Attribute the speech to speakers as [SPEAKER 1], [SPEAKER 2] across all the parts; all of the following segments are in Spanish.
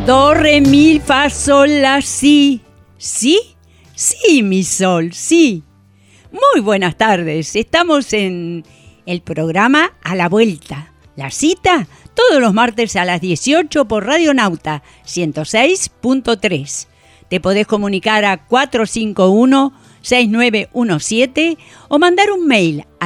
[SPEAKER 1] Do, re, mi, fa, sol, la, si. ¿Sí? Sí, mi sol, sí. Muy buenas tardes. Estamos en el programa A la Vuelta. La cita todos los martes a las 18 por Radio Nauta 106.3. Te podés comunicar a 451-6917 o mandar un mail a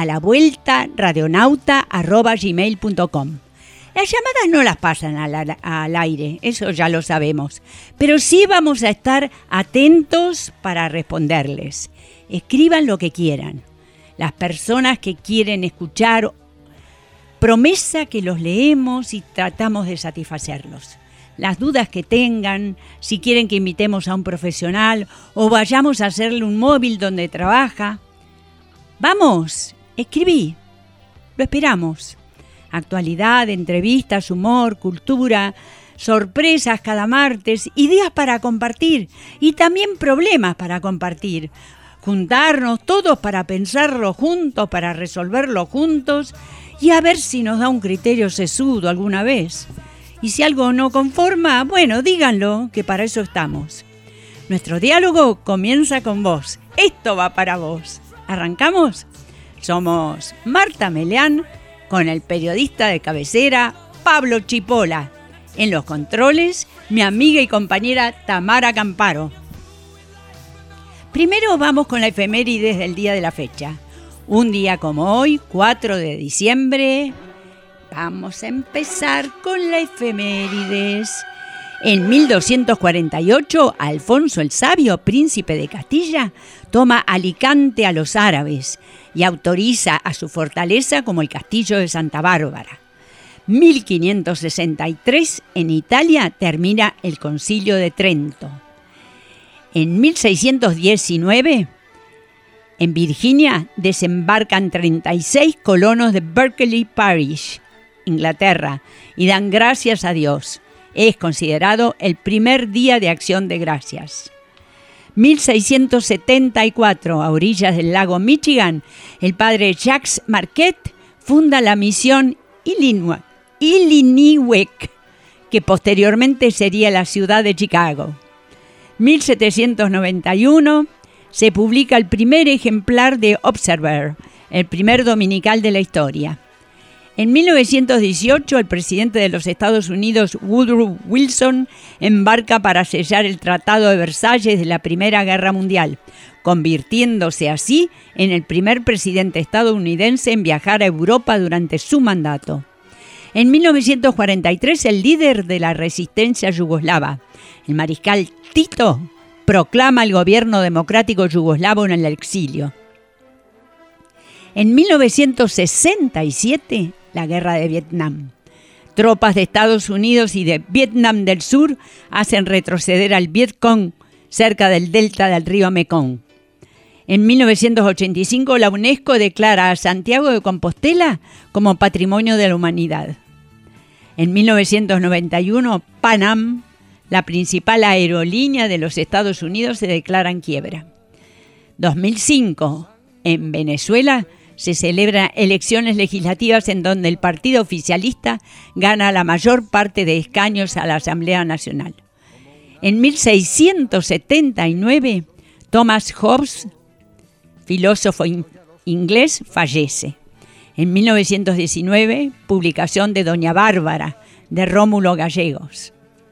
[SPEAKER 1] lavueltaradionauta@gmail.com. Las llamadas no las pasan al aire, eso ya lo sabemos, pero sí vamos a estar atentos para responderles. Escriban lo que quieran. Las personas que quieren escuchar, promesa que los leemos y tratamos de satisfacerlos. Las dudas que tengan, si quieren que invitemos a un profesional o vayamos a hacerle un móvil donde trabaja. Vamos, escribí, lo esperamos. Actualidad, entrevistas, humor, cultura, sorpresas cada martes, ideas para compartir y también problemas para compartir. Juntarnos todos para pensarlo juntos, para resolverlo juntos y a ver si nos da un criterio sesudo alguna vez. Y si algo no conforma, bueno, díganlo, que para eso estamos. Nuestro diálogo comienza con vos. Esto va para vos. ¿Arrancamos? Somos Marta Meleán con el periodista de cabecera Pablo Chipola. En los controles, mi amiga y compañera Tamara Camparo. Primero vamos con la efemérides del día de la fecha. Un día como hoy, 4 de diciembre, vamos a empezar con la efemérides. En 1248, Alfonso el Sabio, príncipe de Castilla, toma Alicante a los árabes y autoriza a su fortaleza como el castillo de Santa Bárbara. 1563, en Italia, termina el Concilio de Trento. En 1619, en Virginia, desembarcan 36 colonos de Berkeley Parish, Inglaterra, y dan gracias a Dios. Es considerado el primer día de Acción de Gracias. 1674, a orillas del lago Michigan, el padre Jacques Marquette funda la misión Illiniwek, que posteriormente sería la ciudad de Chicago. 1791, se publica el primer ejemplar de Observer, el primer dominical de la historia. En 1918, el presidente de los Estados Unidos, Woodrow Wilson, embarca para sellar el Tratado de Versalles de la Primera Guerra Mundial, convirtiéndose así en el primer presidente estadounidense en viajar a Europa durante su mandato. En 1943, el líder de la resistencia yugoslava, el mariscal Tito, proclama el gobierno democrático yugoslavo en el exilio. En 1967, la guerra de Vietnam. Tropas de Estados Unidos y de Vietnam del Sur hacen retroceder al Vietcong cerca del delta del río Mekong. En 1985, la UNESCO declara a Santiago de Compostela como Patrimonio de la Humanidad. En 1991, Pan Am, la principal aerolínea de los Estados Unidos, se declara en quiebra. 2005, en Venezuela, se celebran elecciones legislativas en donde el partido oficialista gana la mayor parte de escaños a la Asamblea Nacional. En 1679, Thomas Hobbes, filósofo inglés, fallece. En 1919, publicación de Doña Bárbara, de Rómulo Gallegos.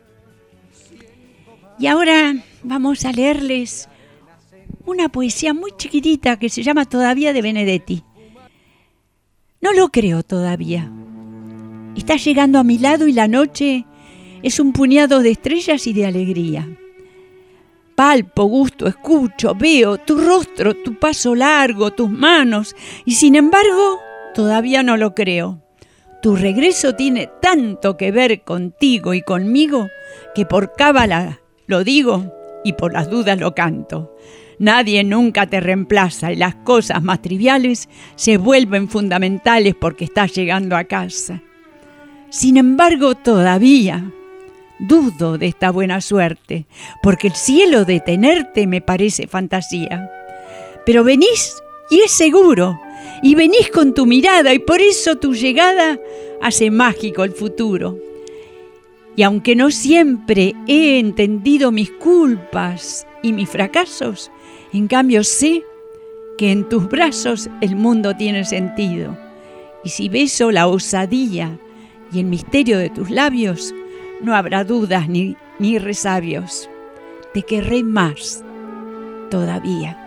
[SPEAKER 1] Y ahora vamos a leerles una poesía muy chiquitita que se llama Todavía, de Benedetti. No lo creo todavía. Está llegando a mi lado y la noche es un puñado de estrellas y de alegría. Palpo, gusto, escucho, veo tu rostro, tu paso largo, tus manos, y sin embargo, todavía no lo creo. Tu regreso tiene tanto que ver contigo y conmigo que por cábala lo digo y por las dudas lo canto. Nadie nunca te reemplaza y las cosas más triviales se vuelven fundamentales porque estás llegando a casa. Sin embargo, todavía dudo de esta buena suerte, porque el cielo de tenerte me parece fantasía. Pero venís y es seguro, y venís con tu mirada y por eso tu llegada hace mágico el futuro. Y aunque no siempre he entendido mis culpas y mis fracasos, en cambio sé que en tus brazos el mundo tiene sentido. Y si beso la osadía y el misterio de tus labios, no habrá dudas ni resabios. Te querré más todavía.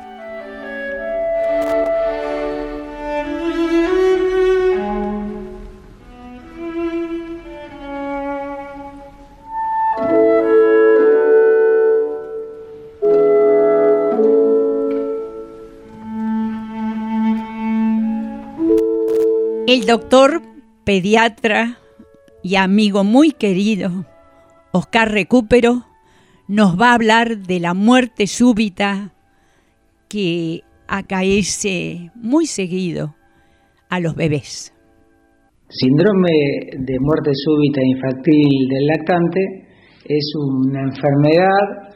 [SPEAKER 1] El doctor, pediatra y amigo muy querido, Oscar Recupero, nos va a hablar de la muerte súbita que acaece muy seguido a los bebés.
[SPEAKER 2] Síndrome de muerte súbita infantil del lactante es una enfermedad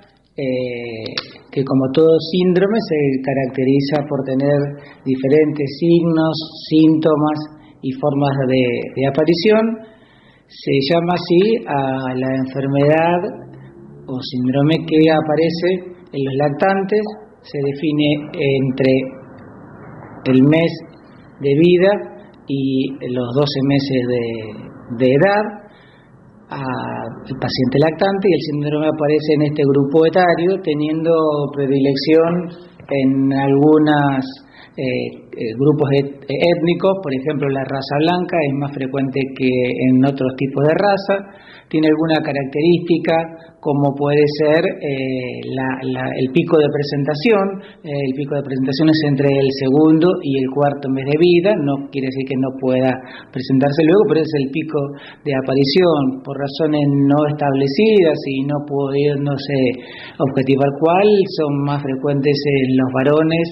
[SPEAKER 2] que, como todo síndrome, se caracteriza por tener diferentes signos, síntomas y formas de aparición. Se llama así a la enfermedad o síndrome que aparece en los lactantes. Se define entre el mes de vida y los 12 meses de edad al paciente lactante, y el síndrome aparece en este grupo etario, teniendo predilección en algunas grupos étnicos. Por ejemplo, la raza blanca es más frecuente que en otros tipos de raza. Tiene alguna característica, como puede ser el pico de presentación. El pico de presentación es entre el segundo y el cuarto mes de vida. No quiere decir que no pueda presentarse luego, pero es el pico de aparición. Por razones no establecidas y no pudiéndose objetivar cuál, son más frecuentes en los varones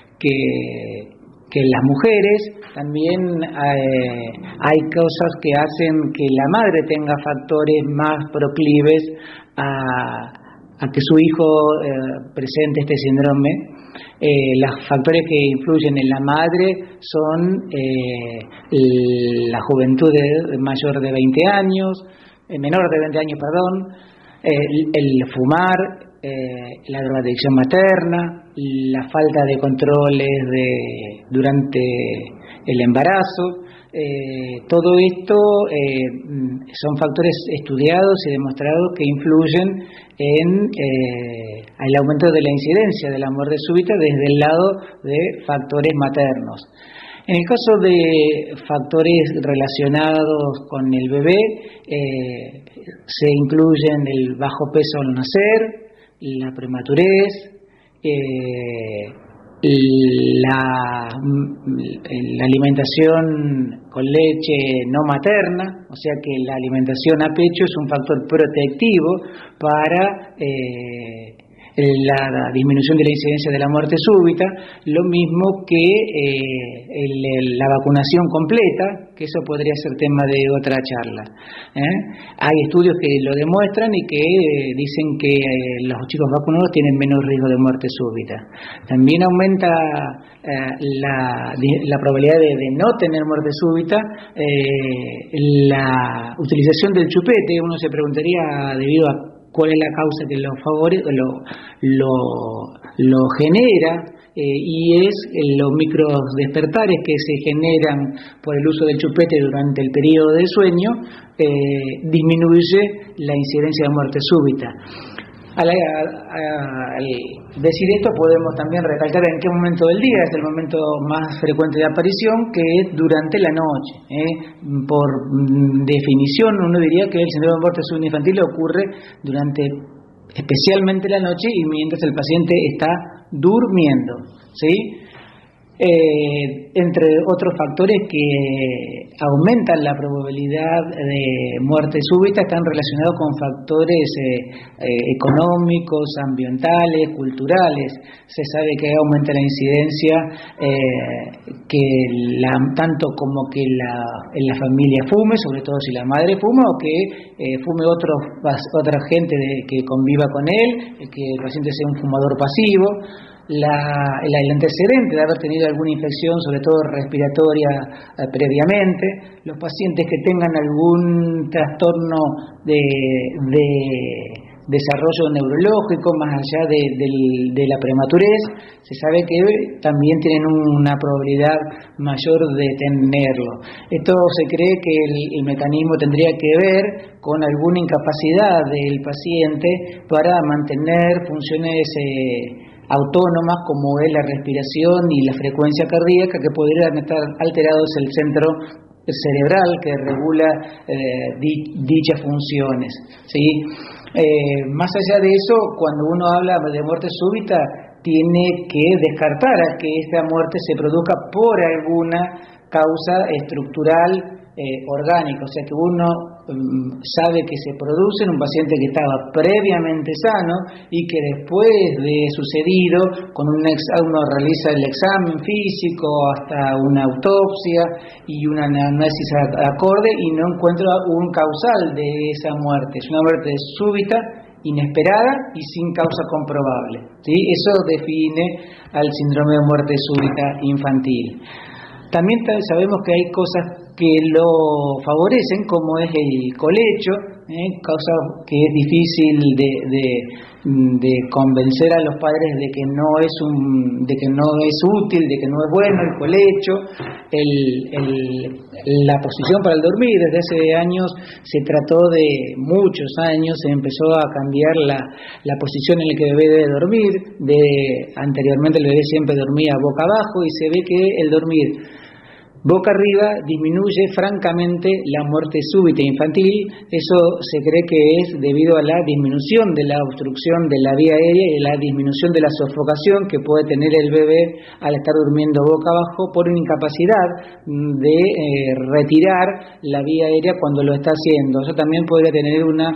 [SPEAKER 2] que en las mujeres. También hay cosas que hacen que la madre tenga factores más proclives a que su hijo presente este síndrome. Los factores que influyen en la madre son la juventud mayor de 20 años, menor de 20 años, el fumar, la drogadicción materna, la falta de controles durante el embarazo. Todo esto son factores estudiados y demostrados que influyen en el aumento de la incidencia de la muerte súbita desde el lado de factores maternos. En el caso de factores relacionados con el bebé, se incluyen el bajo peso al nacer, la prematurez, la alimentación con leche no materna, o sea que la alimentación a pecho es un factor protectivo para la disminución de la incidencia de la muerte súbita, lo mismo que la vacunación completa, que eso podría ser tema de otra charla. Hay estudios que lo demuestran y que dicen que los chicos vacunados tienen menos riesgo de muerte súbita. También aumenta la probabilidad de no tener muerte súbita la utilización del chupete. Uno se preguntaría debido a cuál es la causa que lo genera, y es los micros despertares que se generan por el uso del chupete durante el periodo de sueño, disminuye la incidencia de muerte súbita. Al decir esto, podemos también recalcar en qué momento del día es el momento más frecuente de aparición, que es durante la noche. Por definición, uno diría que el síndrome de muerte súbita infantil ocurre especialmente la noche y mientras el paciente está durmiendo, ¿sí? Entre otros factores que aumentan la probabilidad de muerte súbita están relacionados con factores económicos, ambientales, culturales. Se sabe que aumenta la incidencia tanto como que en la familia fume, sobre todo si la madre fuma, o que fume otra gente que conviva con él, que el paciente sea un fumador pasivo. el antecedente de haber tenido alguna infección, sobre todo respiratoria, previamente, los pacientes que tengan algún trastorno de desarrollo neurológico más allá de la prematurez, se sabe que también tienen una probabilidad mayor de tenerlo. Esto se cree que el mecanismo tendría que ver con alguna incapacidad del paciente para mantener funciones autónomas como es la respiración y la frecuencia cardíaca, que podrían estar alterados el centro cerebral que regula dichas funciones, ¿sí? Más allá de eso, cuando uno habla de muerte súbita, tiene que descartar a que esta muerte se produzca por alguna causa estructural orgánica, o sea que uno sabe que se produce en un paciente que estaba previamente sano y que después de sucedido, con uno realiza el examen físico hasta una autopsia y una análisis acorde y no encuentra un causal de esa muerte. Es una muerte súbita, inesperada y sin causa comprobable, ¿sí? Eso define al síndrome de muerte súbita infantil. También sabemos que hay cosas que lo favorecen, como es el colecho, causa que es difícil de convencer a los padres de que no es útil, de que no es bueno el colecho. La posición para el dormir, desde hace años se trató de muchos años, se empezó a cambiar la posición en la que el bebé debe dormir. Anteriormente el bebé siempre dormía boca abajo y se ve que el dormir boca arriba disminuye francamente la muerte súbita infantil. Eso se cree que es debido a la disminución de la obstrucción de la vía aérea y la disminución de la sofocación que puede tener el bebé al estar durmiendo boca abajo por una incapacidad de retirar la vía aérea cuando lo está haciendo. Eso también podría tener una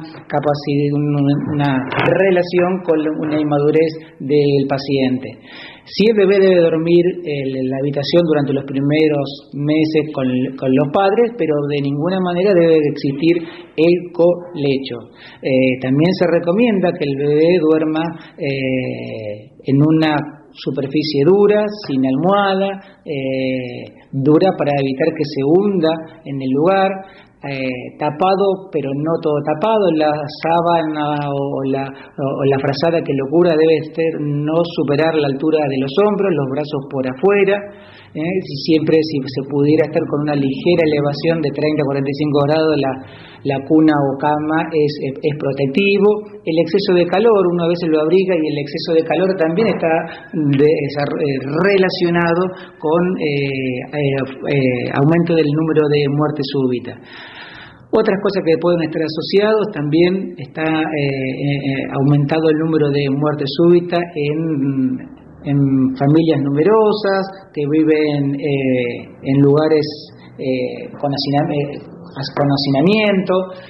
[SPEAKER 2] relación con una inmadurez del paciente. Si el bebé debe dormir en la habitación durante los primeros meses con los padres, pero de ninguna manera debe existir el colecho. También se recomienda que el bebé duerma en una superficie dura, sin almohada, dura para evitar que se hunda en el lugar. Tapado, pero no todo tapado. La sábana o la frazada que lo cubra debe no superar la altura de los hombros, los brazos por afuera. Siempre, si se pudiera estar con una ligera elevación de 30-45 grados, la cuna o cama es protectivo. El exceso de calor, uno a veces lo abriga y el exceso de calor también está relacionado con aumento del número de muerte súbita. Otras cosas que pueden estar asociados, también está aumentado el número de muerte súbita en familias numerosas, que viven en lugares con hacinamiento,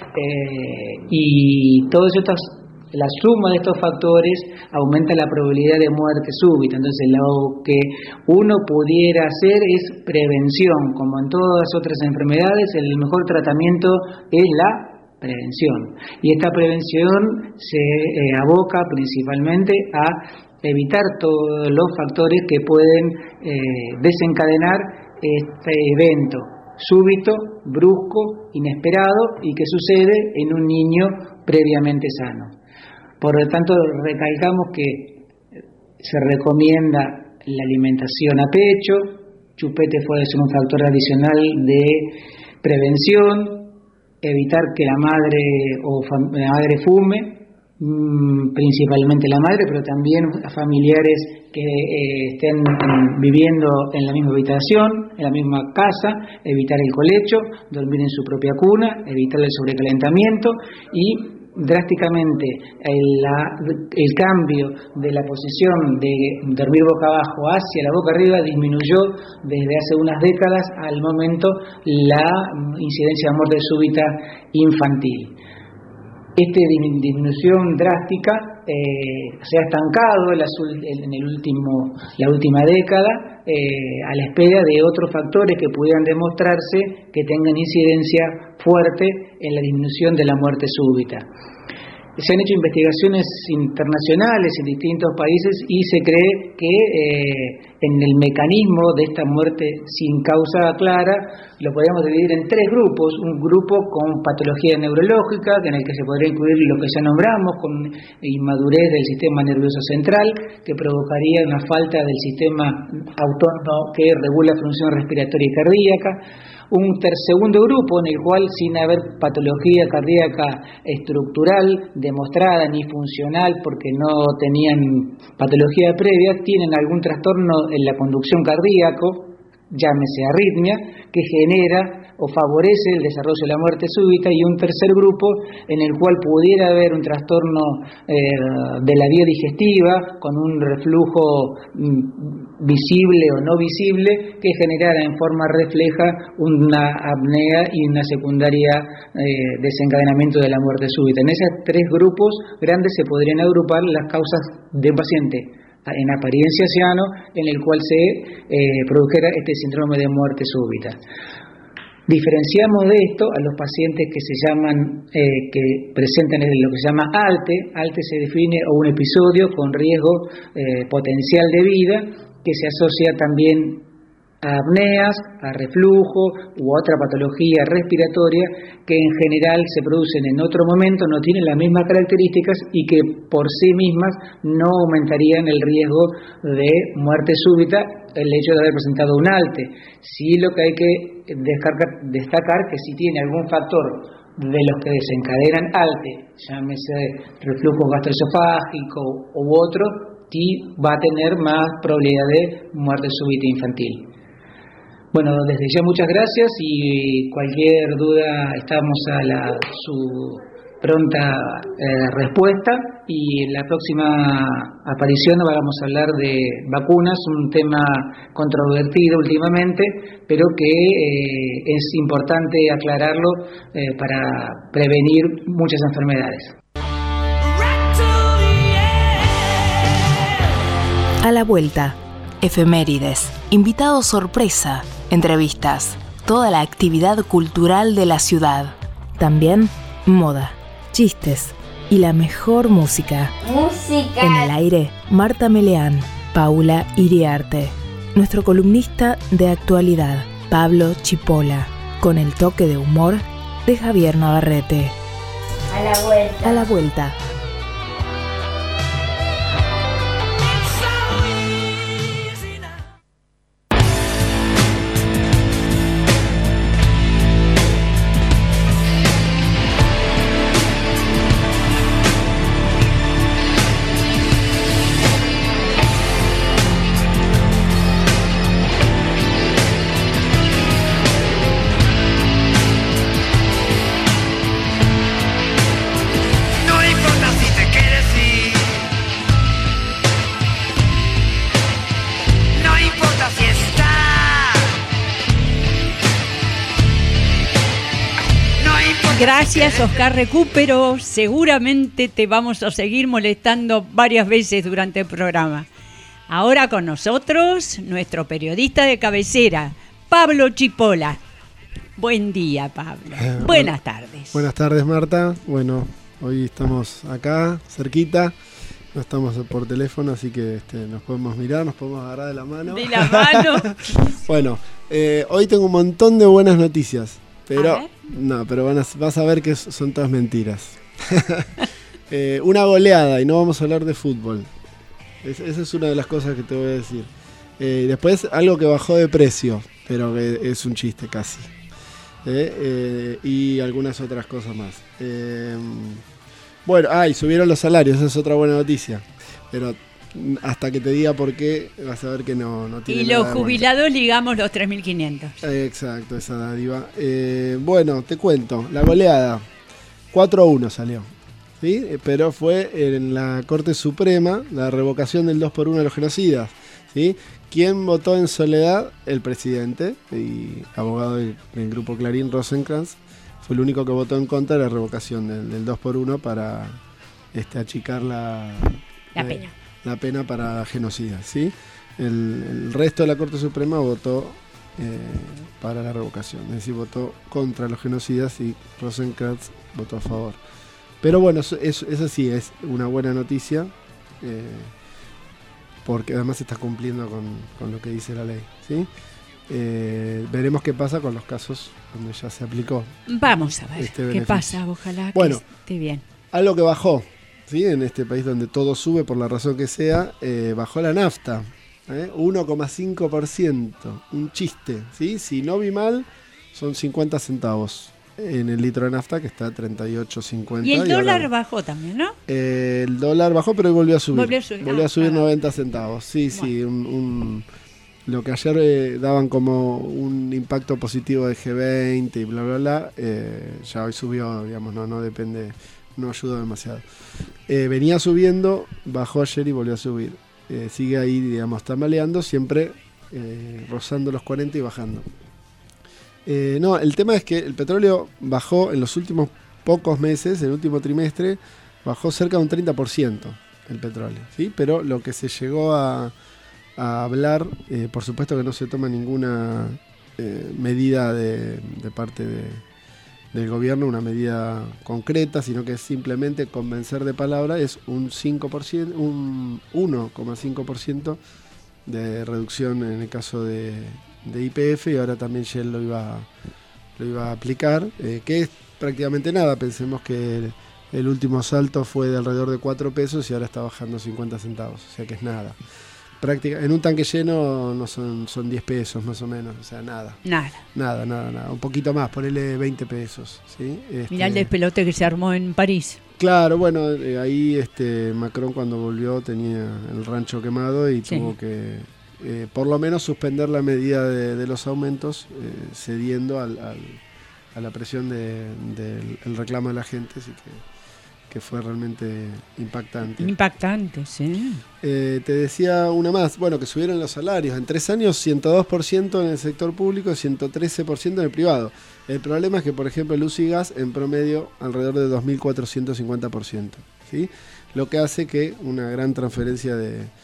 [SPEAKER 2] y todos estos, la suma de estos factores aumenta la probabilidad de muerte súbita. Entonces lo que uno pudiera hacer es prevención. Como en todas otras enfermedades, el mejor tratamiento es la prevención. Y esta prevención se aboca principalmente a evitar todos los factores que pueden desencadenar este evento súbito, brusco, inesperado y que sucede en un niño previamente sano. Por lo tanto, recalcamos que se recomienda la alimentación a pecho. Chupete puede ser un factor adicional de prevención, evitar que la madre fume, principalmente la madre, pero también a familiares que estén viviendo en la misma habitación, en la misma casa, evitar el colecho, dormir en su propia cuna, evitar el sobrecalentamiento y drásticamente el cambio de la posición de dormir boca abajo hacia la boca arriba disminuyó desde hace unas décadas al momento la incidencia de muerte súbita infantil. Esta disminución drástica se ha estancado en la última década a la espera de otros factores que pudieran demostrarse que tengan incidencia fuerte en la disminución de la muerte súbita. se han hecho investigaciones internacionales en distintos países y se cree que en el mecanismo de esta muerte sin causa clara lo podríamos dividir en 3 grupos. Un grupo con patología neurológica, en el que se podría incluir lo que ya nombramos, con inmadurez del sistema nervioso central, que provocaría una falta del sistema autónomo que regula la función respiratoria y cardíaca. Un segundo grupo en el cual, sin haber patología cardíaca estructural demostrada ni funcional porque no tenían patología previa, tienen algún trastorno en la conducción cardíaco, llámese arritmia, que genera o favorece el desarrollo de la muerte súbita, y un tercer grupo en el cual pudiera haber un trastorno de la vía digestiva con un reflujo visible o no visible que generara en forma refleja una apnea y una secundaria desencadenamiento de la muerte súbita. En esos 3 grupos grandes se podrían agrupar las causas de un paciente en apariencia sano en el cual se produjera este síndrome de muerte súbita. Diferenciamos de esto a los pacientes que se llaman, que presentan lo que se llama ALTE. ALTE se define o un episodio con riesgo potencial de vida, que se asocia también a apneas, a reflujo u otra patología respiratoria que en general se producen en otro momento, no tienen las mismas características y que por sí mismas no aumentarían el riesgo de muerte súbita el hecho de haber presentado un ALTE. Sí, lo que hay que destacar que si tiene algún factor de los que desencadenan ALTE, llámese reflujo gastroesofágico u otro, sí va a tener más probabilidad de muerte súbita infantil. Bueno, desde ya muchas gracias, y cualquier duda estamos a su pronta respuesta, y en la próxima aparición vamos a hablar de vacunas, un tema controvertido últimamente, pero que es importante aclararlo para prevenir muchas enfermedades.
[SPEAKER 3] A la vuelta, efemérides, invitados sorpresa, entrevistas, toda la actividad cultural de la ciudad. También moda, chistes y la mejor música. En el aire, Marta Meleán, Paula Iriarte. Nuestro columnista de actualidad, Pablo Chipola, con el toque de humor de Javier Navarrete.
[SPEAKER 4] A la vuelta.
[SPEAKER 3] A la vuelta.
[SPEAKER 1] Gracias, Oscar Recupero. Seguramente te vamos a seguir molestando varias veces durante el programa. Ahora con nosotros, nuestro periodista de cabecera, Pablo Chipola. Buen día, Pablo. Buenas tardes.
[SPEAKER 5] Buenas tardes, Marta. Bueno, hoy estamos acá, cerquita. No estamos por teléfono, así que nos podemos mirar, nos podemos agarrar de la mano.
[SPEAKER 1] De la mano.
[SPEAKER 5] Bueno, hoy tengo un montón de buenas noticias. Pero vas a ver que son todas mentiras. Una goleada, y no vamos a hablar de fútbol. Esa es una de las cosas que te voy a decir. Después algo que bajó de precio, pero que es un chiste casi. Y algunas otras cosas más. Bueno, y subieron los salarios, esa es otra buena noticia. Pero hasta que te diga por qué, vas a ver que no tiene.
[SPEAKER 1] Y los jubilados ligamos los 3.500.
[SPEAKER 5] Exacto, esa dádiva. Bueno, te cuento, la goleada 4-1 salió, ¿sí? Pero fue en la Corte Suprema la revocación del 2x1 de los genocidas, ¿sí? ¿Quién votó en soledad? El presidente y abogado del grupo Clarín, Rosenkrantz, fue el único que votó en contra de la revocación del 2x1 para achicar la pena. La pena para genocidas, ¿sí? El resto de la Corte Suprema votó para la revocación, es decir, votó contra los genocidas, y Rosenkrantz votó a favor. Pero bueno, eso sí es una buena noticia, porque además se está cumpliendo con lo que dice la ley, ¿sí? Veremos qué pasa con los casos donde ya se aplicó.
[SPEAKER 1] Vamos a ver
[SPEAKER 5] este
[SPEAKER 1] qué
[SPEAKER 5] beneficio.
[SPEAKER 1] pasa, ojalá
[SPEAKER 5] Bueno,
[SPEAKER 1] que esté bien.
[SPEAKER 5] Algo que bajó, ¿sí? En este país donde todo sube por la razón que sea, bajó la nafta, 1,5%, un chiste, ¿sí? Si no vi mal, son 50 centavos en el litro de nafta, que está a 38,50.
[SPEAKER 1] Y el dólar
[SPEAKER 5] ahora,
[SPEAKER 1] bajó también, ¿no?
[SPEAKER 5] el dólar bajó, pero hoy volvió a subir.
[SPEAKER 1] Volvió a subir.
[SPEAKER 5] 90 centavos. Sí,
[SPEAKER 1] Bueno.
[SPEAKER 5] sí, lo que ayer daban como un impacto positivo de G20 y bla, bla, bla, ya hoy subió, digamos, no depende, no ayuda demasiado. Venía subiendo, bajó ayer y volvió a subir. Sigue ahí, digamos, tambaleando, siempre rozando los 40 y bajando. No, el tema es que el petróleo bajó en los últimos pocos meses, en el último trimestre, bajó cerca de un 30% el petróleo, ¿sí? Pero lo que se llegó a hablar, por supuesto que no se toma ninguna medida de parte del gobierno, una medida concreta, sino que es simplemente convencer de palabra, es un 5%, un 1,5% de reducción en el caso de YPF, y ahora también Shell lo iba a aplicar, que es prácticamente nada. Pensemos que el último salto fue de alrededor de 4 pesos y ahora está bajando 50 centavos, o sea que es nada. En un tanque lleno no son 10 pesos más o menos, o sea, nada. Nada. Un poquito más, ponele 20 pesos. ¿Sí?
[SPEAKER 1] Mirá el despelote que se armó en París.
[SPEAKER 5] Claro, bueno, ahí Macron cuando volvió tenía el rancho quemado y
[SPEAKER 1] Sí.
[SPEAKER 5] tuvo que por lo menos suspender la medida de los aumentos, cediendo a la presión del reclamo de la gente, así que fue realmente impactante.
[SPEAKER 1] Impactante, sí.
[SPEAKER 5] Te decía una más, bueno, que subieron los salarios. En 3 años, 102% en el sector público y 113% en el privado. El problema es que, por ejemplo, luz y gas, en promedio, alrededor de 2.450%. ¿Sí? Lo que hace que una gran transferencia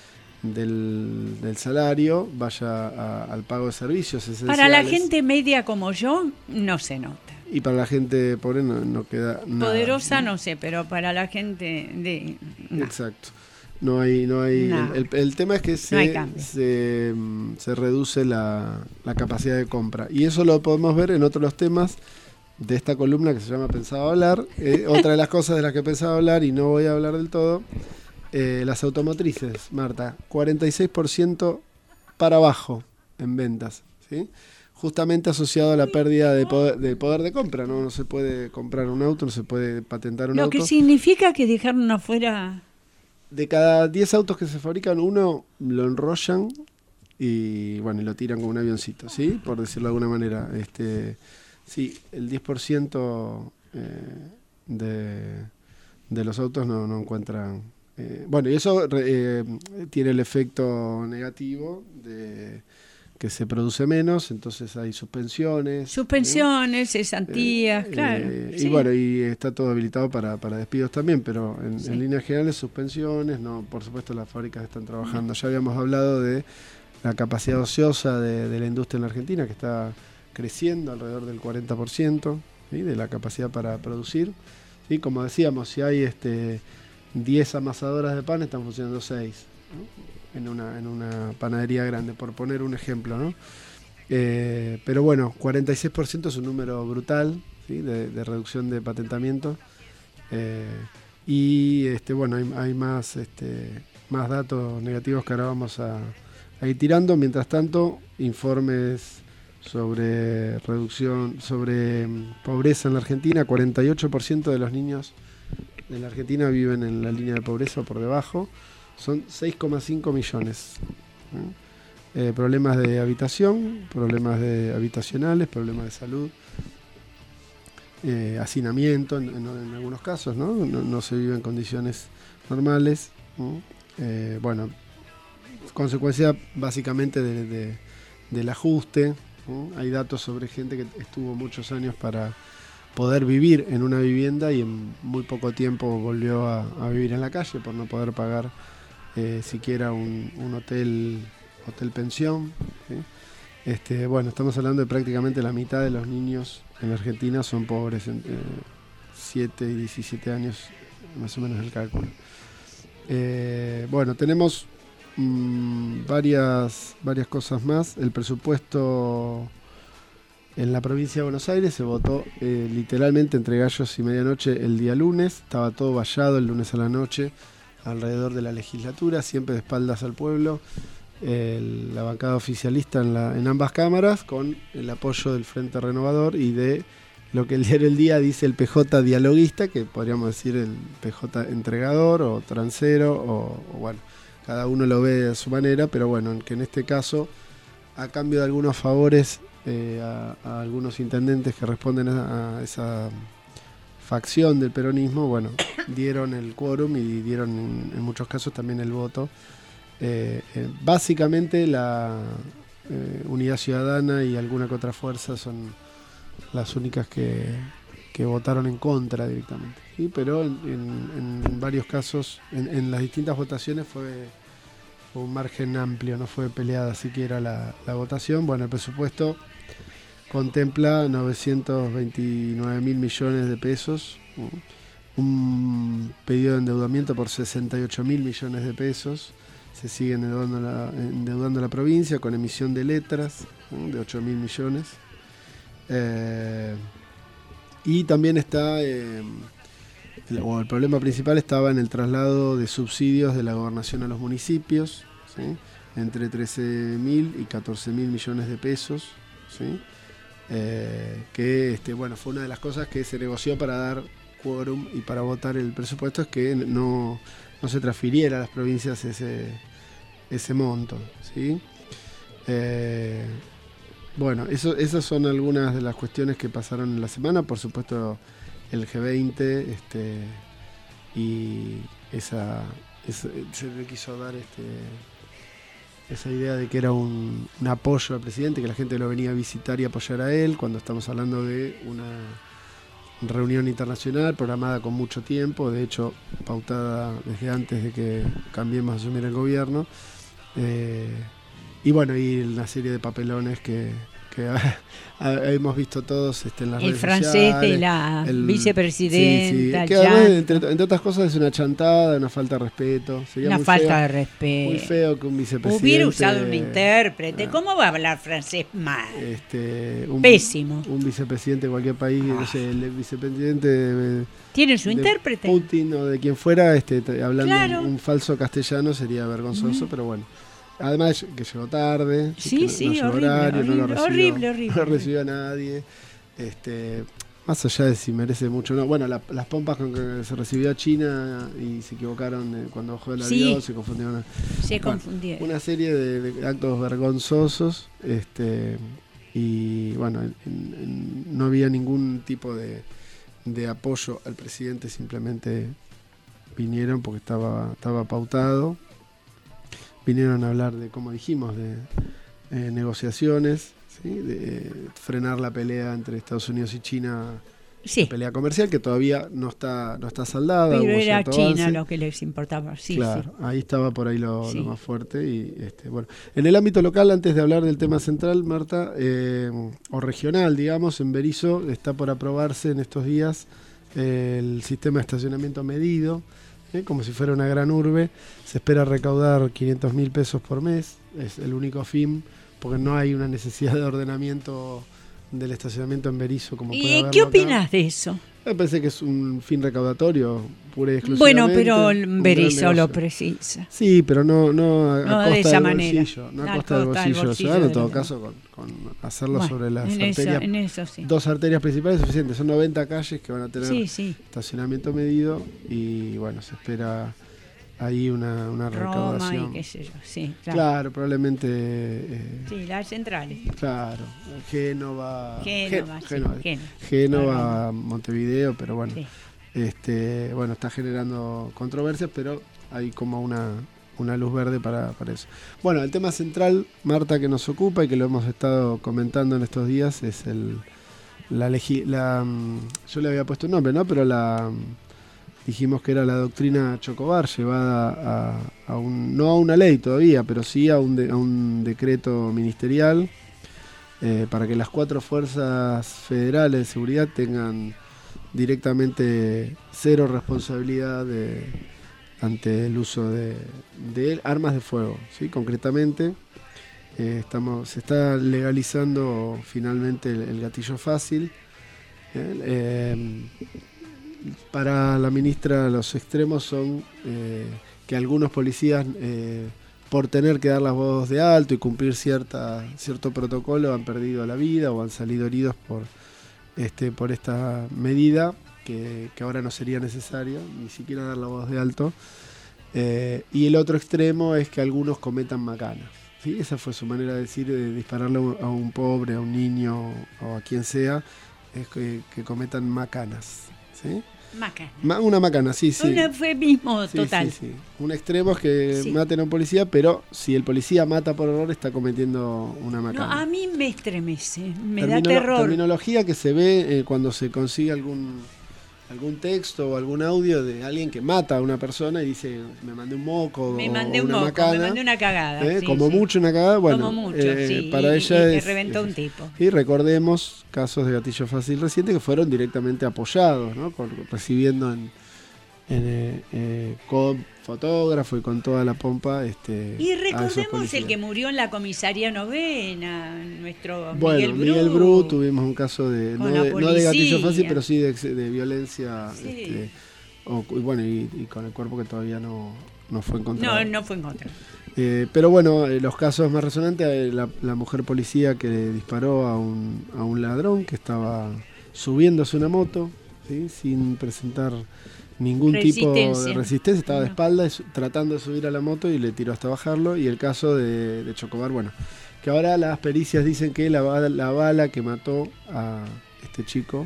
[SPEAKER 5] del salario vaya al pago de servicios esenciales.
[SPEAKER 1] Para la gente media como yo, no se nota.
[SPEAKER 5] Y para la gente pobre no queda nada.
[SPEAKER 1] Poderosa no sé, pero para la gente no.
[SPEAKER 5] Exacto. No hay.
[SPEAKER 1] Nada.
[SPEAKER 5] El tema es que
[SPEAKER 1] No hay cambio.
[SPEAKER 5] se reduce la capacidad de compra. Y eso lo podemos ver en otros temas de esta columna que se llama Pensaba Hablar. Otra de las cosas de las que pensaba hablar, y no voy a hablar del todo, las automotrices, Marta, 46% para abajo en ventas, ¿sí? Justamente asociado a la pérdida de poder de compra, ¿no? No se puede comprar un auto, no se puede patentar un
[SPEAKER 1] Lo
[SPEAKER 5] auto.
[SPEAKER 1] que significa que dejaron afuera.
[SPEAKER 5] De cada 10 autos que se fabrican, uno lo enrollan y bueno, y lo tiran como un avioncito, ¿sí? Por decirlo de alguna manera. Sí, el 10% de los autos no encuentran. Bueno, y eso tiene el efecto negativo de que se produce menos, entonces hay suspensiones,
[SPEAKER 1] Cesantías, claro.
[SPEAKER 5] Y bueno, y está todo habilitado para despidos también, pero en líneas generales suspensiones, no, por supuesto las fábricas están trabajando. Ya habíamos hablado de la capacidad ociosa de la industria en la Argentina, que está creciendo alrededor del 40%, ¿sí? De la capacidad para producir. ¿Sí? Como decíamos, si hay 10 amasadoras de pan, están funcionando 6, ¿no? En una panadería grande, por poner un ejemplo, ¿no? Pero bueno, 46% es un número brutal, ¿sí? de reducción de patentamiento. Y bueno, hay más datos negativos que ahora vamos a ir tirando. Mientras tanto, informes sobre pobreza en la Argentina. 48% de los niños de la Argentina viven en la línea de pobreza o por debajo. Son 6,5 millones. Problemas de habitación, problemas habitacionales, problemas de salud, hacinamiento en algunos casos, ¿no? No se vive en condiciones normales. Bueno, consecuencia básicamente del ajuste. Hay datos sobre gente que estuvo muchos años para poder vivir en una vivienda y en muy poco tiempo volvió a vivir en la calle por no poder pagar siquiera un hotel pensión, ¿sí? Bueno, estamos hablando de prácticamente la mitad de los niños en la Argentina son pobres 7 y 17 años, más o menos el cálculo. Bueno, tenemos varias cosas más. El presupuesto en la provincia de Buenos Aires se votó literalmente entre gallos y medianoche el día lunes. Estaba todo vallado el lunes a la noche alrededor de la legislatura, siempre de espaldas al pueblo. La bancada oficialista en ambas cámaras, con el apoyo del Frente Renovador y de lo que el diario El Día dice el PJ dialoguista, que podríamos decir el PJ entregador o transero, o bueno, cada uno lo ve de su manera, pero bueno, que en este caso, a cambio de algunos favores a algunos intendentes que responden a esa facción del peronismo, bueno, dieron el quórum y dieron en muchos casos también el voto. Básicamente la Unidad Ciudadana y alguna que otra fuerza son las únicas que votaron en contra directamente, ¿sí? Pero en varios casos, en las distintas votaciones fue un margen amplio, no fue peleada siquiera la votación. Bueno, el presupuesto contempla 929.000 millones de pesos, un pedido de endeudamiento por 68.000 millones de pesos. Se sigue endeudando la provincia con emisión de letras, ¿no?, de 8.000 millones. Y también está, el problema principal estaba en el traslado de subsidios de la gobernación a los municipios, ¿sí?, entre 13.000 y 14.000 millones de pesos, ¿sí?, que bueno, fue una de las cosas que se negoció para dar quórum y para votar el presupuesto, es que no se transfiriera a las provincias ese monto, ¿sí? Bueno, esas son algunas de las cuestiones que pasaron en la semana. Por supuesto, el G20 y se le quiso dar esa idea de que era un apoyo al presidente, que la gente lo venía a visitar y apoyar a él, cuando estamos hablando de una reunión internacional programada con mucho tiempo, de hecho pautada desde antes de que Cambiemos a asumir el gobierno. Y bueno, y una serie de papelones que hemos visto todos en las redes sociales.
[SPEAKER 1] El francés de la vicepresidenta.
[SPEAKER 5] Sí, que además, entre otras cosas, es una chantada, una falta de respeto. Sería
[SPEAKER 1] una falta de respeto.
[SPEAKER 5] Muy feo que un vicepresidente
[SPEAKER 1] hubiera usado un intérprete. ¿Cómo va a hablar francés mal?
[SPEAKER 5] Pésimo. Un vicepresidente de cualquier país, no sé, el vicepresidente
[SPEAKER 1] tiene su intérprete.
[SPEAKER 5] Putin o de quien fuera, hablando
[SPEAKER 1] claro.
[SPEAKER 5] un falso castellano sería vergonzoso, pero bueno. Además que llegó tarde,
[SPEAKER 1] sí,
[SPEAKER 5] no
[SPEAKER 1] horrible,
[SPEAKER 5] horario,
[SPEAKER 1] horrible,
[SPEAKER 5] no lo
[SPEAKER 1] horrible.
[SPEAKER 5] No recibió a nadie. Más allá de si merece mucho o no. Bueno, las pompas con que se recibió a China y se equivocaron cuando bajó el avión, se confundieron.
[SPEAKER 1] Confundieron.
[SPEAKER 5] Una serie de actos vergonzosos. Y bueno, no había ningún tipo de apoyo al presidente, simplemente vinieron porque estaba pautado. Vinieron a hablar de, como dijimos, de negociaciones, ¿sí?, de frenar la pelea entre Estados Unidos y China, la pelea comercial, que todavía no está saldada.
[SPEAKER 1] Pero era China lo que les importaba.
[SPEAKER 5] Claro, ahí estaba por ahí lo más fuerte. Y bueno, en el ámbito local, antes de hablar del tema central, Marta, o regional, digamos, en Berisso está por aprobarse en estos días el sistema de estacionamiento medido. Como si fuera una gran urbe. Se espera recaudar 500.000 pesos por mes, es el único fin, porque no hay una necesidad de ordenamiento del estacionamiento en Berisso como puede haberlo.
[SPEAKER 1] ¿Y qué opinas de eso?
[SPEAKER 5] Me parece que es un fin recaudatorio pura y exclusivamente.
[SPEAKER 1] Bueno, pero Berisso lo precisa.
[SPEAKER 5] Sí, pero no a
[SPEAKER 1] de
[SPEAKER 5] costa
[SPEAKER 1] esa
[SPEAKER 5] del
[SPEAKER 1] manera.
[SPEAKER 5] Bolsillo, no a costa del bolsillo ciudadano, en todo caso con hacerlo sobre las arterias.
[SPEAKER 1] En eso sí.
[SPEAKER 5] 2 arterias principales es suficiente, son 90 calles que van a tener estacionamiento medido y bueno, se espera ahí una recaudación.
[SPEAKER 1] Roma y qué sé yo,
[SPEAKER 5] claro, probablemente.
[SPEAKER 1] Las centrales.
[SPEAKER 5] Claro, Génova,
[SPEAKER 1] Génova,
[SPEAKER 5] Montevideo, pero bueno, bueno, está generando controversias, pero hay como una luz verde para eso. Bueno, el tema central, Marta, que nos ocupa y que lo hemos estado comentando en estos días es yo le había puesto un nombre, ¿no? Pero dijimos que era la doctrina Chocobar llevada no a una ley todavía, pero sí a un decreto ministerial para que las 4 fuerzas federales de seguridad tengan directamente cero responsabilidad ante el uso de armas de fuego, ¿sí? Concretamente, se está legalizando finalmente el gatillo fácil. Para la ministra, los extremos son que algunos policías, por tener que dar las voz de alto y cumplir cierto protocolo, han perdido la vida o han salido heridos por esta medida, que ahora no sería necesario ni siquiera dar la voz de alto. Y el otro extremo es que algunos cometan macanas, ¿sí? Esa fue su manera de decir, de dispararle a un pobre, a un niño o a quien sea, es que cometan macanas, ¿sí?
[SPEAKER 1] Macana.
[SPEAKER 5] Una macana, sí.
[SPEAKER 1] Un eufemismo total.
[SPEAKER 5] Sí. Un extremo es que maten a un policía, pero si el policía mata por error, está cometiendo una macana.
[SPEAKER 1] No, a mí me estremece, me da terror.
[SPEAKER 5] Terminología que se ve cuando se consigue algún texto o algún audio de alguien que mata a una persona y dice, me mandé un moco,
[SPEAKER 1] me
[SPEAKER 5] o
[SPEAKER 1] mandé un
[SPEAKER 5] una
[SPEAKER 1] moco,
[SPEAKER 5] macana,
[SPEAKER 1] me mandé una cagada.
[SPEAKER 5] Mucho una cagada, bueno,
[SPEAKER 1] como mucho,
[SPEAKER 5] para ella
[SPEAKER 1] y
[SPEAKER 5] es...
[SPEAKER 1] reventó un tipo.
[SPEAKER 5] Y recordemos casos de gatillo fácil reciente que fueron directamente apoyados, ¿no? Recibiendo con fotógrafo y con toda la pompa.
[SPEAKER 1] Y recordemos el que murió en la comisaría novena, nuestro
[SPEAKER 5] Miguel Bru, tuvimos un caso de no de gatillo fácil, pero sí de violencia,
[SPEAKER 1] sí.
[SPEAKER 5] Y con el cuerpo que todavía no fue encontrado.
[SPEAKER 1] No fue encontrado.
[SPEAKER 5] Pero bueno, los casos más resonantes, la mujer policía que disparó a un ladrón que estaba subiéndose una moto, ¿sí? Sin presentar ningún tipo de resistencia, estaba de espaldas tratando de subir a la moto y le tiró hasta bajarlo. Y el caso de Chocobar, que ahora las pericias dicen que la bala que mató a este chico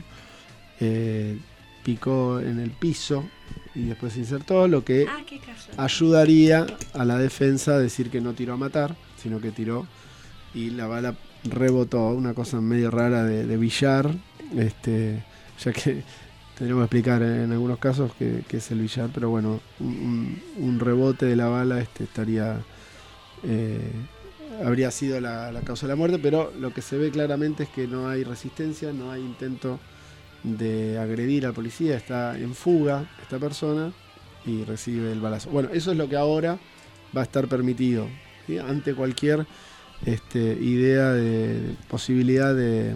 [SPEAKER 5] picó en el piso y después se insertó, lo que ayudaría a la defensa a decir que no tiró a matar, sino que tiró y la bala rebotó, una cosa medio rara de billar, ya que tendremos que explicar en algunos casos qué es el billar, pero bueno, un rebote de la bala habría sido la causa de la muerte, pero lo que se ve claramente es que no hay resistencia, no hay intento de agredir al policía, está en fuga esta persona y recibe el balazo. Bueno, eso es lo que ahora va a estar permitido, ¿sí? Ante cualquier idea de posibilidad de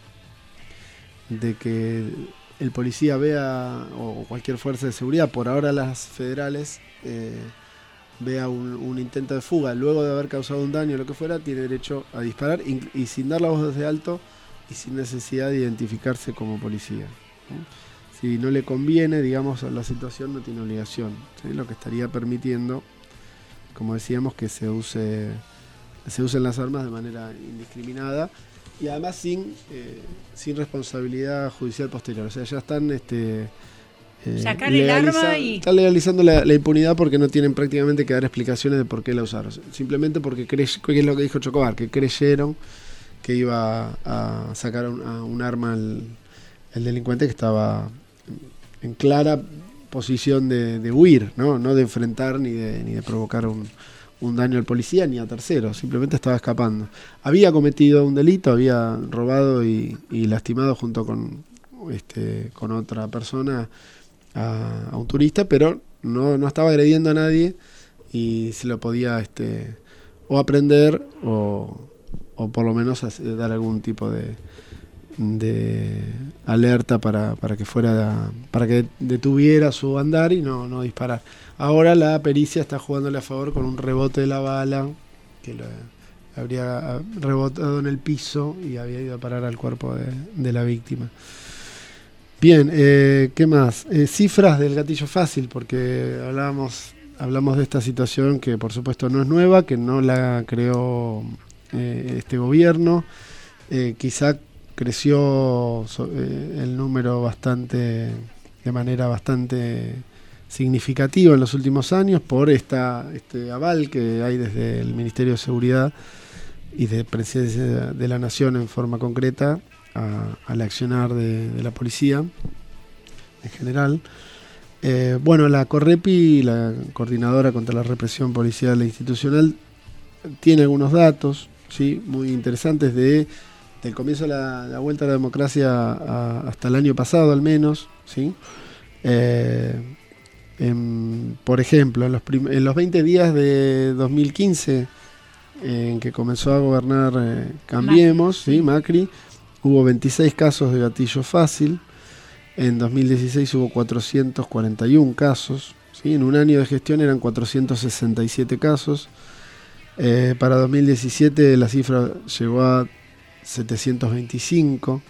[SPEAKER 5] que el policía vea, o cualquier fuerza de seguridad, por ahora las federales, vea un intento de fuga luego de haber causado un daño o lo que fuera, tiene derecho a disparar y sin dar la voz desde alto y sin necesidad de identificarse como policía, ¿sí? Si no le conviene, digamos, a la situación, no tiene obligación, ¿sí? Lo que estaría permitiendo, como decíamos, que se usen las armas de manera indiscriminada y además sin responsabilidad judicial posterior. O sea, ya están
[SPEAKER 1] sacar el arma y...
[SPEAKER 5] Están legalizando la impunidad porque no tienen prácticamente que dar explicaciones de por qué la usaron. Simplemente porque que es lo que dijo Chocobar, que creyeron que iba a sacar un arma el delincuente, que estaba en clara posición de huir, no de enfrentar ni de provocar un daño al policía ni a terceros, simplemente estaba escapando. Había cometido un delito, había robado y lastimado junto con otra persona a un turista, pero no estaba agrediendo a nadie y se lo podía o aprender o por lo menos dar algún tipo de alerta para que detuviera su andar y no disparar. Ahora la pericia está jugándole a favor con un rebote de la bala que habría rebotado en el piso y había ido a parar al cuerpo de la víctima. Bien, ¿qué más? Cifras del gatillo fácil, porque hablamos de esta situación que por supuesto no es nueva, que no la creó este gobierno. Quizá creció el número de manera bastante significativa en los últimos años por este aval que hay desde el Ministerio de Seguridad y de Presidencia de la Nación en forma concreta al accionar de la policía en general. La Correpi, la Coordinadora contra la Represión Policial e Institucional, tiene algunos datos, ¿sí?, muy interesantes de del comienzo de la vuelta a la democracia hasta el año pasado al menos, ¿sí? Por ejemplo, en los 20 días de 2015, en que comenzó a gobernar Cambiemos, ¿sí? Macri, hubo 26 casos de gatillo fácil. En 2016 hubo 441 casos, ¿sí? En un año de gestión eran 467 casos. Para 2017 la cifra llegó a 725,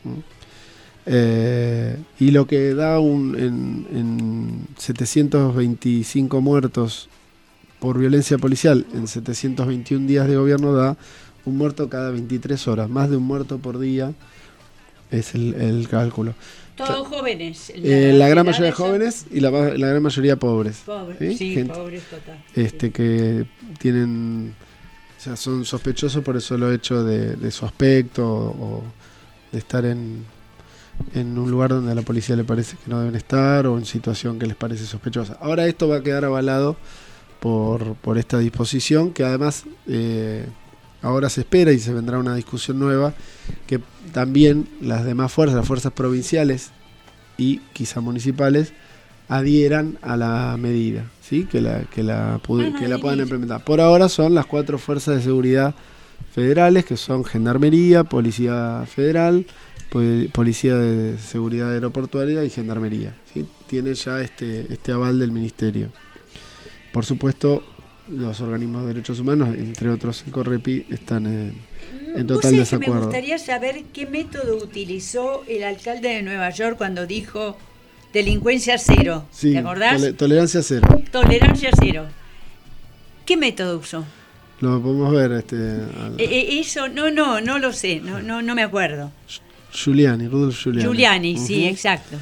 [SPEAKER 5] y lo que da en 725 muertos por violencia policial en 721 días de gobierno da un muerto cada 23 horas, más de un muerto por día es el cálculo.
[SPEAKER 1] Todos jóvenes.
[SPEAKER 5] La gran mayoría jóvenes y la gran mayoría pobres.
[SPEAKER 1] Pobres, sí,
[SPEAKER 5] gente,
[SPEAKER 1] pobres total.
[SPEAKER 5] Que tienen, o sea, son sospechosos por el solo hecho de su aspecto o de estar en un lugar donde a la policía le parece que no deben estar o en situación que les parece sospechosa. Ahora esto va a quedar avalado por esta disposición que además ahora se espera y se vendrá una discusión nueva que también las demás fuerzas, las fuerzas provinciales y quizá municipales adhieran a la medida, ¿sí? que la puedan implementar. Por ahora son las 4 fuerzas de seguridad federales, que son Gendarmería, Policía Federal, Policía de Seguridad Aeroportuaria y Gendarmería, ¿sí? Tiene ya este aval del Ministerio. Por supuesto, los organismos de derechos humanos, entre otros el CORREPI, están en total desacuerdo.
[SPEAKER 1] Me gustaría saber qué método utilizó el alcalde de Nueva York cuando dijo delincuencia cero.
[SPEAKER 5] Sí,
[SPEAKER 1] ¿te acordás?
[SPEAKER 5] Tolerancia cero.
[SPEAKER 1] Tolerancia cero. ¿Qué método usó?
[SPEAKER 5] Lo podemos ver.
[SPEAKER 1] Eso, no lo sé, no me acuerdo.
[SPEAKER 5] Rudolf Giuliani.
[SPEAKER 1] Giuliani, sí, exacto.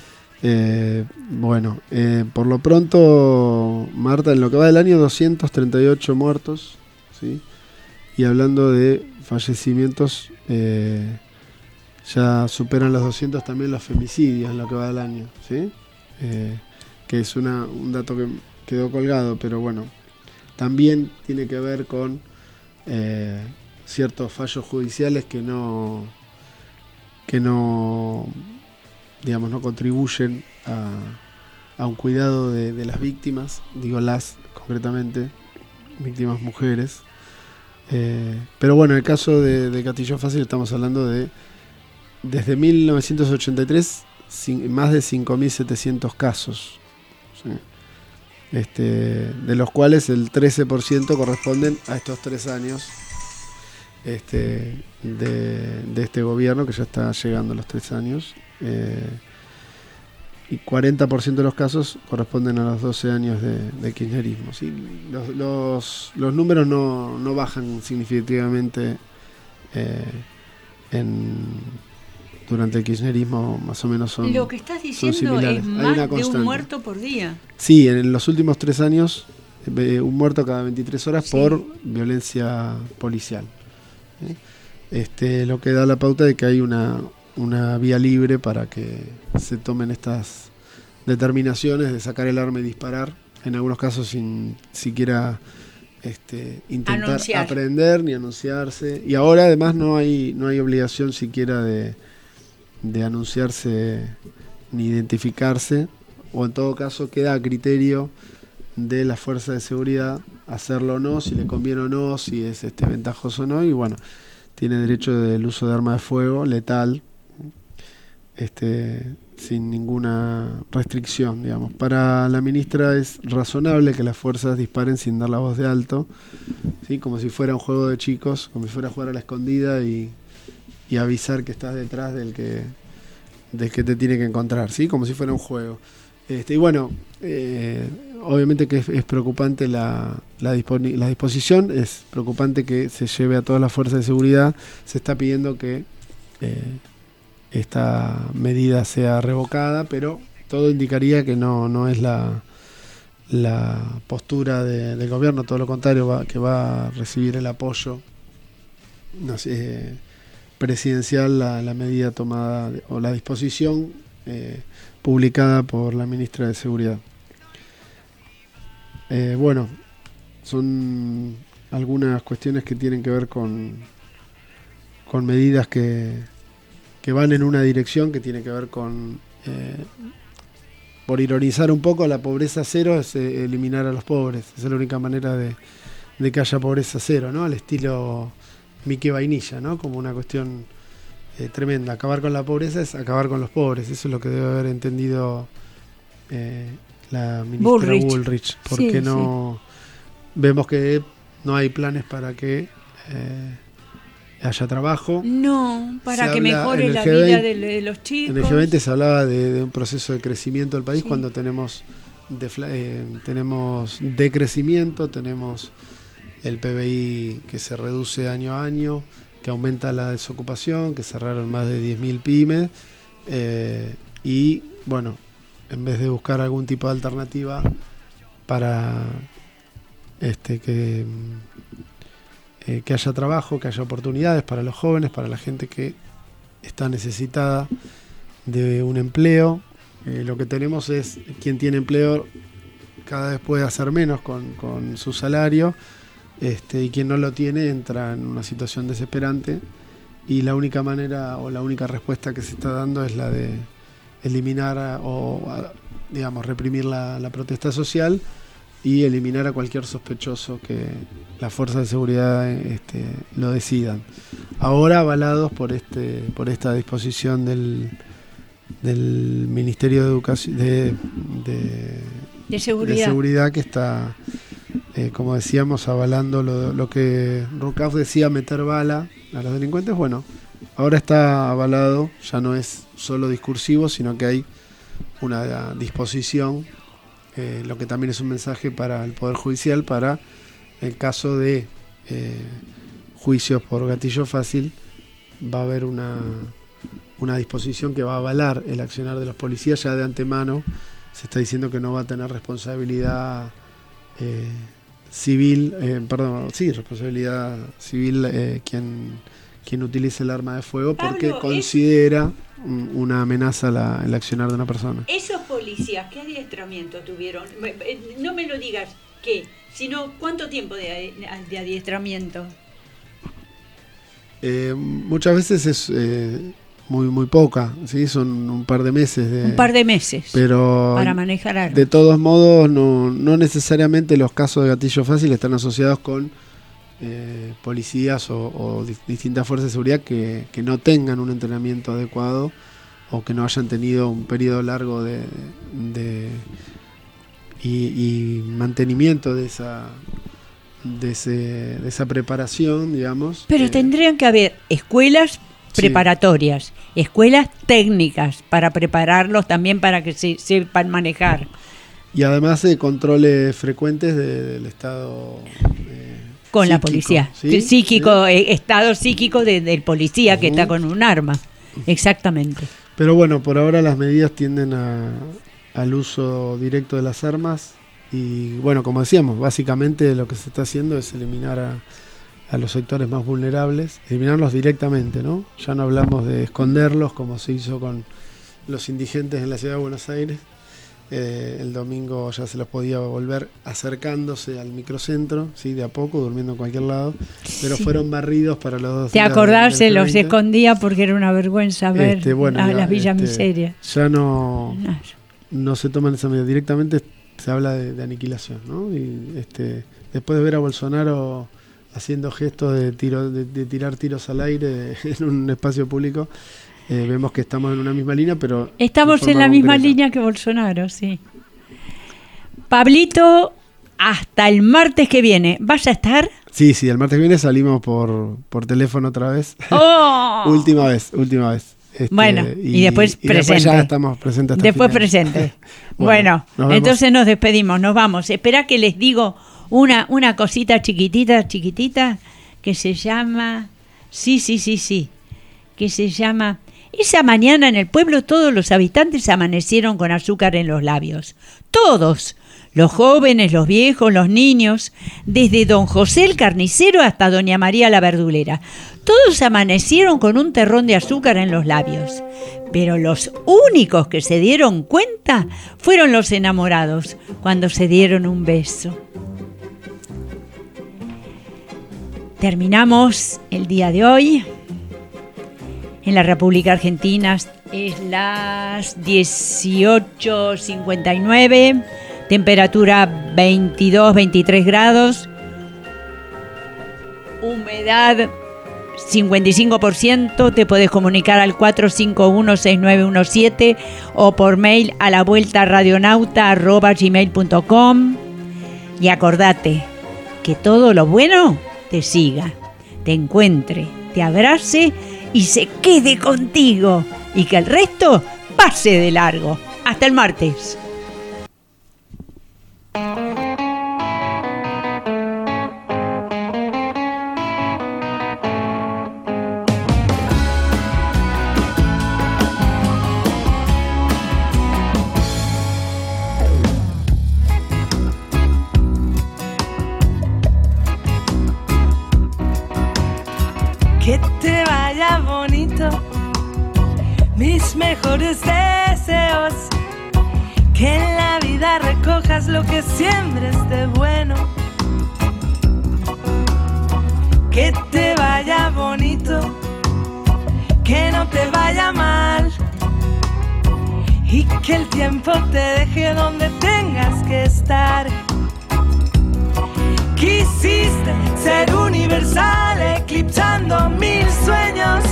[SPEAKER 5] Por lo pronto, Marta, en lo que va del año, 238 muertos, ¿sí? Y hablando de fallecimientos, ya superan los 200 también los femicidios en lo que va del año, ¿sí? Que es un dato que quedó colgado, pero bueno, también tiene que ver con ciertos fallos judiciales que no digamos, no contribuyen a un cuidado de las víctimas, concretamente, víctimas mujeres. Pero bueno, en el caso de gatillo fácil estamos hablando desde 1983, más de 5.700 casos, ¿sí? De los cuales el 13% corresponden a estos 3 años de este gobierno, que ya está llegando a los 3 años, y 40% de los casos corresponden a los 12 años de kirchnerismo, ¿sí? Los números no bajan significativamente durante el kirchnerismo, más o menos son.
[SPEAKER 1] Lo que estás diciendo es más de un muerto por día.
[SPEAKER 5] Sí, en los últimos 3 años, un muerto cada 23 horas, sí, por violencia policial. Lo que da la pauta de que hay una vía libre para que se tomen estas determinaciones de sacar el arma y disparar, en algunos casos sin siquiera intentar aprender ni anunciarse, y ahora además no hay obligación siquiera de anunciarse ni identificarse, o en todo caso queda a criterio de las fuerzas de seguridad hacerlo o no, si le conviene o no, si es ventajoso o no, y bueno, tiene derecho del uso de arma de fuego letal, sin ninguna restricción, digamos. Para la ministra es razonable que las fuerzas disparen sin dar la voz de alto, ¿sí? Como si fuera un juego de chicos, como si fuera a jugar a la escondida y avisar que estás detrás del que te tiene que encontrar, ¿sí? Como si fuera un juego. Y bueno, obviamente que es preocupante la disposición, es preocupante que se lleve a todas las fuerzas de seguridad. Se está pidiendo que esta medida sea revocada, pero todo indicaría que no es la postura del gobierno, todo lo contrario, que va a recibir el apoyo presidencial la medida tomada o la disposición publicada por la ministra de Seguridad. Bueno, son algunas cuestiones que tienen que ver con medidas que van en una dirección que tiene que ver con, por ironizar un poco, la pobreza cero es eliminar a los pobres. Esa es la única manera de que haya pobreza cero, ¿no? Al estilo Mickey Vainilla, ¿no? Como una cuestión tremenda. Acabar con la pobreza es acabar con los pobres. Eso es lo que debe haber entendido la ministra Bullrich. Porque vemos que no hay planes para que haya trabajo.
[SPEAKER 1] No, para que mejore la vida de los chicos.
[SPEAKER 5] En el G20 se hablaba de un proceso de crecimiento del país cuando tenemos decrecimiento, tenemos el PBI que se reduce año a año, que aumenta la desocupación, que cerraron más de 10.000 pymes y bueno, en vez de buscar algún tipo de alternativa para que haya trabajo, que haya oportunidades para los jóvenes, para la gente que está necesitada de un empleo. Lo que tenemos es quien tiene empleo cada vez puede hacer menos con su salario, y quien no lo tiene entra en una situación desesperante, y la única manera o la única respuesta que se está dando es la de eliminar digamos, reprimir la protesta social y eliminar a cualquier sospechoso que las fuerzas de seguridad lo decidan. Ahora avalados por esta disposición del Ministerio de Educación de Seguridad que está, como decíamos, avalando lo que Rucaf decía, meter bala a los delincuentes. Bueno, ahora está avalado, ya no es solo discursivo, sino que hay una disposición, lo que también es un mensaje para el Poder Judicial, para el caso de juicios por gatillo fácil. Va a haber una disposición que va a avalar el accionar de los policías. Ya de antemano se está diciendo que no va a tener responsabilidad civil, responsabilidad civil quien utilice el arma de fuego, porque Pablo, considera una amenaza el accionar de una persona.
[SPEAKER 1] Esos policías, ¿qué adiestramiento tuvieron? No me lo digas qué, sino cuánto tiempo de adiestramiento.
[SPEAKER 5] Muchas veces es muy poca, ¿sí? Son un par de meses. Pero
[SPEAKER 1] para manejar armas.
[SPEAKER 5] De todos modos, no necesariamente los casos de gatillo fácil están asociados con policías o distintas fuerzas de seguridad que no tengan un entrenamiento adecuado o que no hayan tenido un periodo largo y mantenimiento de esa preparación, digamos.
[SPEAKER 1] Pero tendrían que haber escuelas preparatorias, escuelas técnicas para prepararlos también para que se sepan manejar.
[SPEAKER 5] Y además de controles frecuentes del estado
[SPEAKER 1] con
[SPEAKER 5] psíquico,
[SPEAKER 1] la policía,
[SPEAKER 5] ¿sí?
[SPEAKER 1] Psíquico, estado psíquico del policía que está con un arma. Exactamente.
[SPEAKER 5] Pero bueno, por ahora las medidas tienden al uso directo de las armas y bueno, como decíamos, básicamente lo que se está haciendo es eliminar a los sectores más vulnerables, eliminarlos directamente, ¿no? Ya no hablamos de esconderlos como se hizo con los indigentes en la ciudad de Buenos Aires. El domingo ya se los podía volver acercándose al microcentro, ¿sí? De a poco, durmiendo en cualquier lado, pero fueron barridos para los dos.
[SPEAKER 1] ¿Te acordás? Se los escondía porque era una vergüenza ver las villas miserias.
[SPEAKER 5] Ya no se toman esa medida, directamente se habla de aniquilación, ¿no? Y después de ver a Bolsonaro haciendo gestos de tirar tiros al aire en un espacio público, vemos que estamos en una misma línea, pero
[SPEAKER 1] estamos en la misma línea que Bolsonaro, sí. Pablito, hasta el martes que viene, ¿vas a estar?
[SPEAKER 5] Sí, el martes que viene salimos por teléfono otra vez.
[SPEAKER 1] ¡Oh!
[SPEAKER 5] última vez.
[SPEAKER 1] Bueno, y después presente.
[SPEAKER 5] Después ya estamos presentes hasta
[SPEAKER 1] después presente. Bueno, entonces nos despedimos, nos vamos. Espera que les digo una cosita chiquitita, que se llama... Sí. Que se llama... Esa mañana en el pueblo todos los habitantes amanecieron con azúcar en los labios. Todos. Los jóvenes, los viejos, los niños, desde don José el carnicero hasta doña María la verdulera. Todos amanecieron con un terrón de azúcar en los labios. Pero los únicos que se dieron cuenta fueron los enamorados, cuando se dieron un beso. Terminamos el día de hoy En la República Argentina es las 18:59, temperatura 22-23 grados, humedad 55%. Te puedes comunicar al 451-6917 o por mail a lavueltaradionauta@gmail.com. Y acordate que todo lo bueno te siga, te encuentre, te abrace y se quede contigo, y que el resto pase de largo. Hasta el martes.
[SPEAKER 6] Que te vaya bonito, mis mejores deseos, que en la vida recojas lo que siembres de bueno. Que te vaya bonito, que no te vaya mal, y que el tiempo te deje donde tengas que estar. Quisiste ser universal, eclipsando 1000 sueños.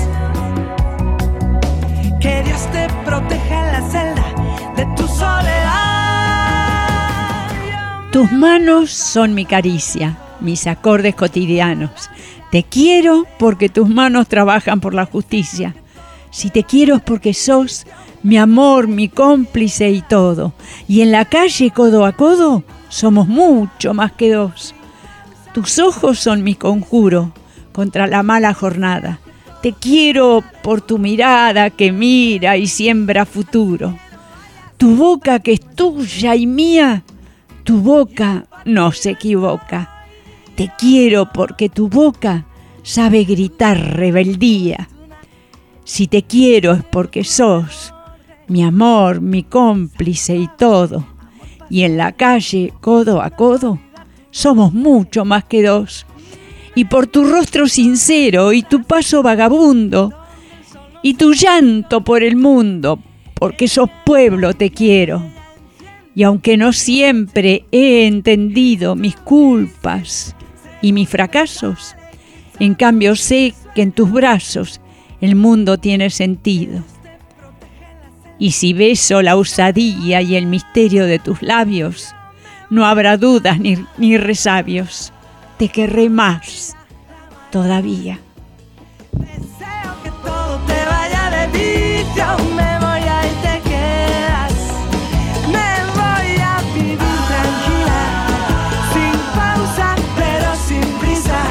[SPEAKER 6] Que Dios te proteja en la celda de tu soledad.
[SPEAKER 1] Tus manos son mi caricia, mis acordes cotidianos. Te quiero porque tus manos trabajan por la justicia. Si te quiero es porque sos mi amor, mi cómplice y todo. Y en la calle, codo a codo, somos mucho más que dos. Tus ojos son mi conjuro contra la mala jornada. Te quiero por tu mirada que mira y siembra futuro. Tu boca que es tuya y mía, tu boca no se equivoca. Te quiero porque tu boca sabe gritar rebeldía. Si te quiero es porque sos mi amor, mi cómplice y todo. Y en la calle, codo a codo, somos mucho más que dos. Y por tu rostro sincero y tu paso vagabundo y tu llanto por el mundo, porque sos pueblo, te quiero. Y aunque no siempre he entendido mis culpas y mis fracasos, en cambio sé que en tus brazos el mundo tiene sentido. Y si beso la osadía y el misterio de tus labios, no habrá dudas ni resabios. Te querré más todavía.
[SPEAKER 6] Deseo que todo te vaya de vicio. Me voy a y te quedas. Me voy a vivir tranquila, sin pausa pero sin prisa.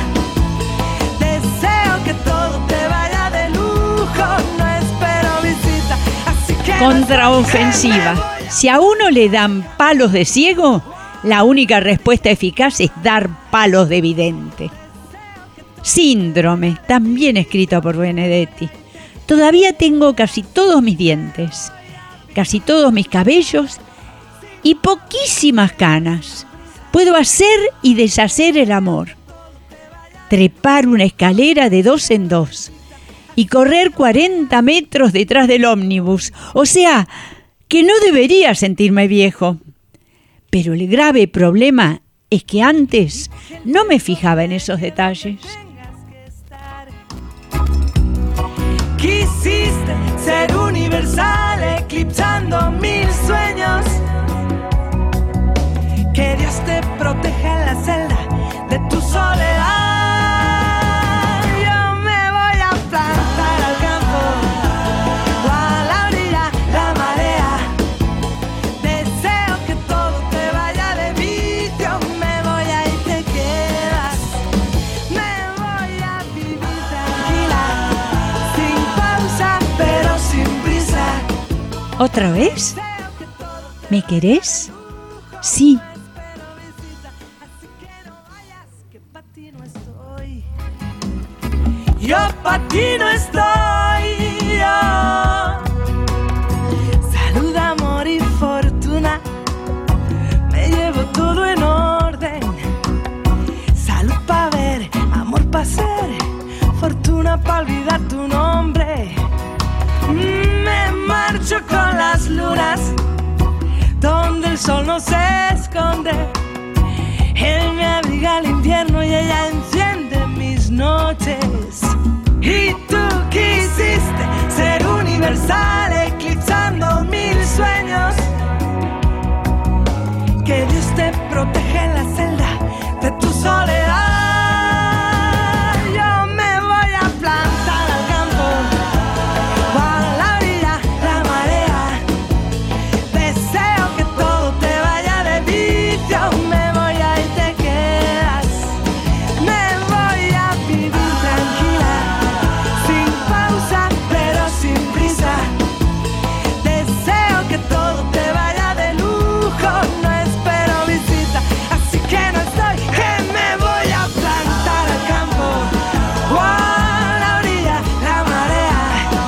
[SPEAKER 6] Deseo que todo te vaya de lujo. No espero visita, así que
[SPEAKER 1] Contraofensiva. Si a uno le dan palos de ciego, la única respuesta eficaz es dar palos de vidente. Síndrome, también escrito por Benedetti. Todavía tengo casi todos mis dientes, casi todos mis cabellos y poquísimas canas. Puedo hacer y deshacer el amor, trepar una escalera de 2 en 2 y correr 40 metros detrás del ómnibus. O sea, que no debería sentirme viejo. Pero el grave problema es que antes no me fijaba en esos detalles.
[SPEAKER 6] Quisiste ser universal, eclipsando 1000 sueños. Que Dios te proteja en la celda de tu soledad. Yo me voy a plantar al campo o a la orilla, la marea. Deseo que todo te vaya de vicio. Me voy a y te quedas. Me voy a vivir tranquila, sin pausa pero sin prisa.
[SPEAKER 1] ¿Otra vez? ¿Me querés? Sí.
[SPEAKER 6] Yo pa' ti no estoy, yo. Salud, amor y fortuna, me llevo todo en orden. Salud pa' ver, amor pa' ser, fortuna pa' olvidar tu nombre. Me marcho con las lunas, donde el sol no se esconde. Él me abriga el invierno y ella enciende mis noches. Y tú quisiste ser universal, eclipsando mil sueños. Que Dios te proteja en la celda de tu soledad. Yo me voy a plantar al campo, a la orilla, la marea. Deseo que todo te vaya de vicio. Me voy a y te quedas. Me voy a vivir tranquila, sin pausa, pero sin prisa. Deseo que todo te vaya de lujo. No espero visita, así que no estoy, que me voy a plantar al campo, o a la orilla, la marea.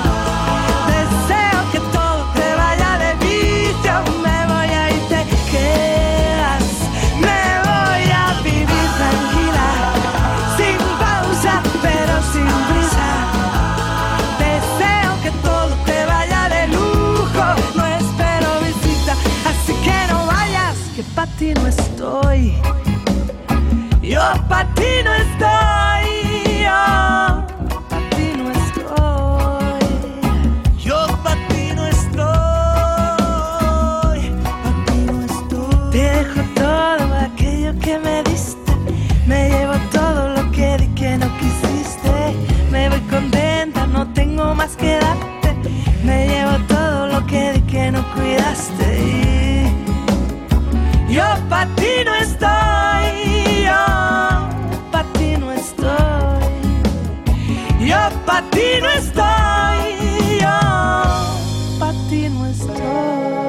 [SPEAKER 6] Deseo que todo te vaya de vicio. Me voy a y te quedas. Me voy a vivir tranquila, sin pausa, pero sin prisa. Deseo que todo te vaya de lujo. No espero visita, así que no vayas, que pa' ti no estoy. Yo pa' ti no estoy. Yo pa' ti no estoy. Yo pa' ti no estoy. Pa' ti no estoy. Te dejo todo aquello que me diste. Me llevo todo lo que di que no quisiste. Me voy contenta, no tengo más que darte. Me llevo todo lo que di que no cuidaste. Y yo pa' ti no estoy. Yo pa' ti no estoy. Yo pa' ti no estoy. Yo pa' ti no estoy.